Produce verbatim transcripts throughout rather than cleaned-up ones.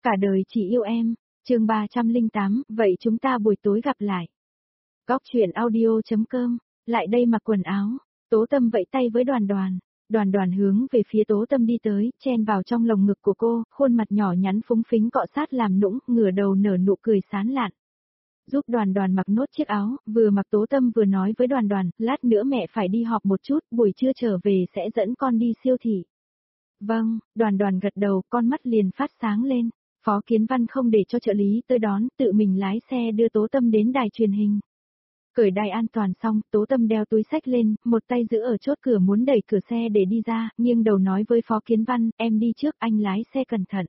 Cả đời chỉ yêu em, chương ba trăm lẻ tám, vậy chúng ta buổi tối gặp lại. Góc truyện audio.com, lại đây mặc quần áo, Tố Tâm vẫy tay với Đoàn Đoàn. Đoàn Đoàn hướng về phía Tố Tâm đi tới, chen vào trong lồng ngực của cô, khuôn mặt nhỏ nhắn phúng phính cọ sát làm nũng, ngửa đầu nở nụ cười sán lạn. Giúp Đoàn Đoàn mặc nốt chiếc áo, vừa mặc Tố Tâm vừa nói với Đoàn Đoàn, lát nữa mẹ phải đi họp một chút, buổi trưa trở về sẽ dẫn con đi siêu thị. Vâng, Đoàn Đoàn gật đầu, con mắt liền phát sáng lên. Phó Kiến Văn không để cho trợ lý tới đón, tự mình lái xe đưa Tố Tâm đến đài truyền hình. Cởi đai an toàn xong, Tố Tâm đeo túi xách lên, một tay giữ ở chốt cửa muốn đẩy cửa xe để đi ra, nghiêng đầu nói với Phó Kiến Văn, em đi trước, anh lái xe cẩn thận.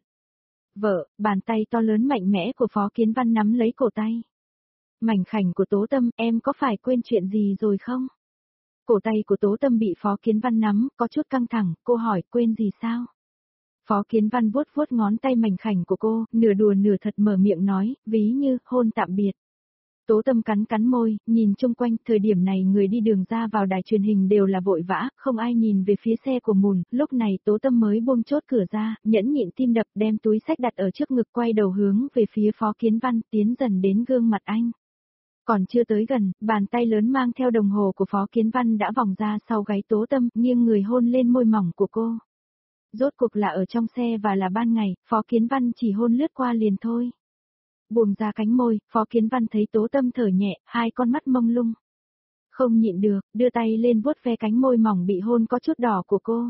Vợ, bàn tay to lớn mạnh mẽ của Phó Kiến Văn nắm lấy cổ tay. Mảnh khảnh của Tố Tâm, em có phải quên chuyện gì rồi không? Cổ tay của Tố Tâm bị Phó Kiến Văn nắm, có chút căng thẳng, cô hỏi, quên gì sao? Phó Kiến Văn vuốt vuốt ngón tay mảnh khảnh của cô, nửa đùa nửa thật mở miệng nói, ví như, hôn tạm biệt. Tố Tâm cắn cắn môi, nhìn chung quanh, thời điểm này người đi đường ra vào đài truyền hình đều là vội vã, không ai nhìn về phía xe của Mùn, lúc này Tố Tâm mới buông chốt cửa ra, nhẫn nhịn tim đập đem túi xách đặt ở trước ngực quay đầu hướng về phía Phó Kiến Văn, tiến dần đến gương mặt anh. Còn chưa tới gần, bàn tay lớn mang theo đồng hồ của Phó Kiến Văn đã vòng ra sau gáy Tố Tâm, nghiêng người hôn lên môi mỏng của cô. Rốt cuộc là ở trong xe và là ban ngày, Phó Kiến Văn chỉ hôn lướt qua liền thôi. Buông ra cánh môi, Phó Kiến Văn thấy Tố Tâm thở nhẹ, hai con mắt mông lung. Không nhịn được, đưa tay lên vuốt ve cánh môi mỏng bị hôn có chút đỏ của cô.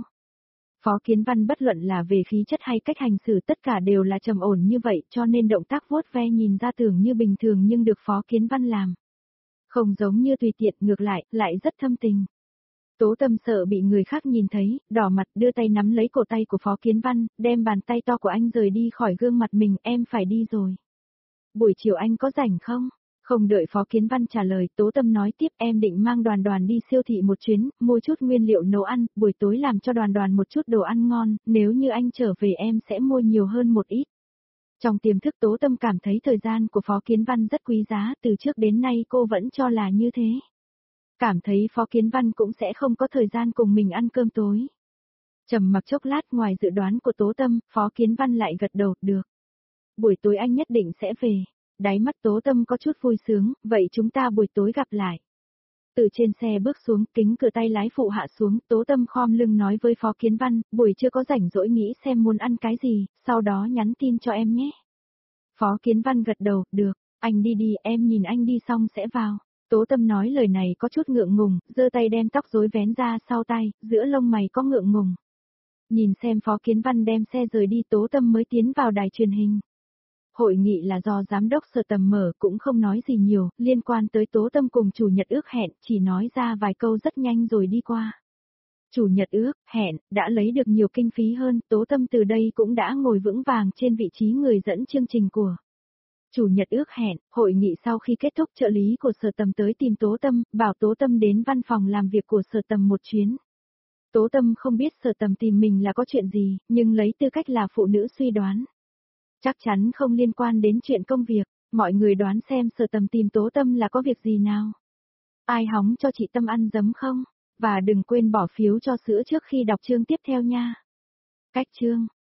Phó Kiến Văn bất luận là về khí chất hay cách hành xử tất cả đều là trầm ổn như vậy cho nên động tác vuốt ve nhìn ra tưởng như bình thường nhưng được Phó Kiến Văn làm. Không giống như tùy tiện, ngược lại, lại rất thâm tình. Tố Tâm sợ bị người khác nhìn thấy, đỏ mặt đưa tay nắm lấy cổ tay của Phó Kiến Văn, đem bàn tay to của anh rời đi khỏi gương mặt mình, em phải đi rồi. Buổi chiều anh có rảnh không? Không đợi Phó Kiến Văn trả lời, Tố Tâm nói tiếp, em định mang Đoàn Đoàn đi siêu thị một chuyến, mua chút nguyên liệu nấu ăn, buổi tối làm cho Đoàn Đoàn một chút đồ ăn ngon, nếu như anh trở về em sẽ mua nhiều hơn một ít. Trong tiềm thức Tố Tâm cảm thấy thời gian của Phó Kiến Văn rất quý giá, từ trước đến nay cô vẫn cho là như thế. Cảm thấy Phó Kiến Văn cũng sẽ không có thời gian cùng mình ăn cơm tối. Trầm mặc chốc lát, ngoài dự đoán của Tố Tâm, Phó Kiến Văn lại gật đầu, được. Buổi tối anh nhất định sẽ về. Đáy mắt Tố Tâm có chút vui sướng, vậy chúng ta buổi tối gặp lại. Từ trên xe bước xuống, kính cửa tay lái phụ hạ xuống, Tố Tâm khom lưng nói với Phó Kiến Văn, buổi trưa có rảnh rỗi nghĩ xem muốn ăn cái gì, sau đó nhắn tin cho em nhé. Phó Kiến Văn gật đầu, được, anh đi đi, em nhìn anh đi xong sẽ vào. Tố Tâm nói lời này có chút ngượng ngùng, giơ tay đem tóc rối vén ra sau tay, giữa lông mày có ngượng ngùng. Nhìn xem Phó Kiến Văn đem xe rời đi, Tố Tâm mới tiến vào đài truyền hình. Hội nghị là do giám đốc Sở Tầm mở, cũng không nói gì nhiều, liên quan tới Tố Tâm cùng chủ nhật ước hẹn, chỉ nói ra vài câu rất nhanh rồi đi qua. Chủ nhật ước, hẹn, đã lấy được nhiều kinh phí hơn, Tố Tâm từ đây cũng đã ngồi vững vàng trên vị trí người dẫn chương trình của Chủ nhật ước hẹn. Hội nghị sau khi kết thúc, trợ lý của Sở Tầm tới tìm Tố Tâm, bảo Tố Tâm đến văn phòng làm việc của Sở Tầm một chuyến. Tố Tâm không biết Sở Tầm tìm mình là có chuyện gì, nhưng lấy tư cách là phụ nữ suy đoán. Chắc chắn không liên quan đến chuyện công việc, mọi người đoán xem Sở Tầm tìm Tố Tâm là có việc gì nào. Ai hóng cho chị Tâm ăn giấm không? Và đừng quên bỏ phiếu cho sữa trước khi đọc chương tiếp theo nha. Cách chương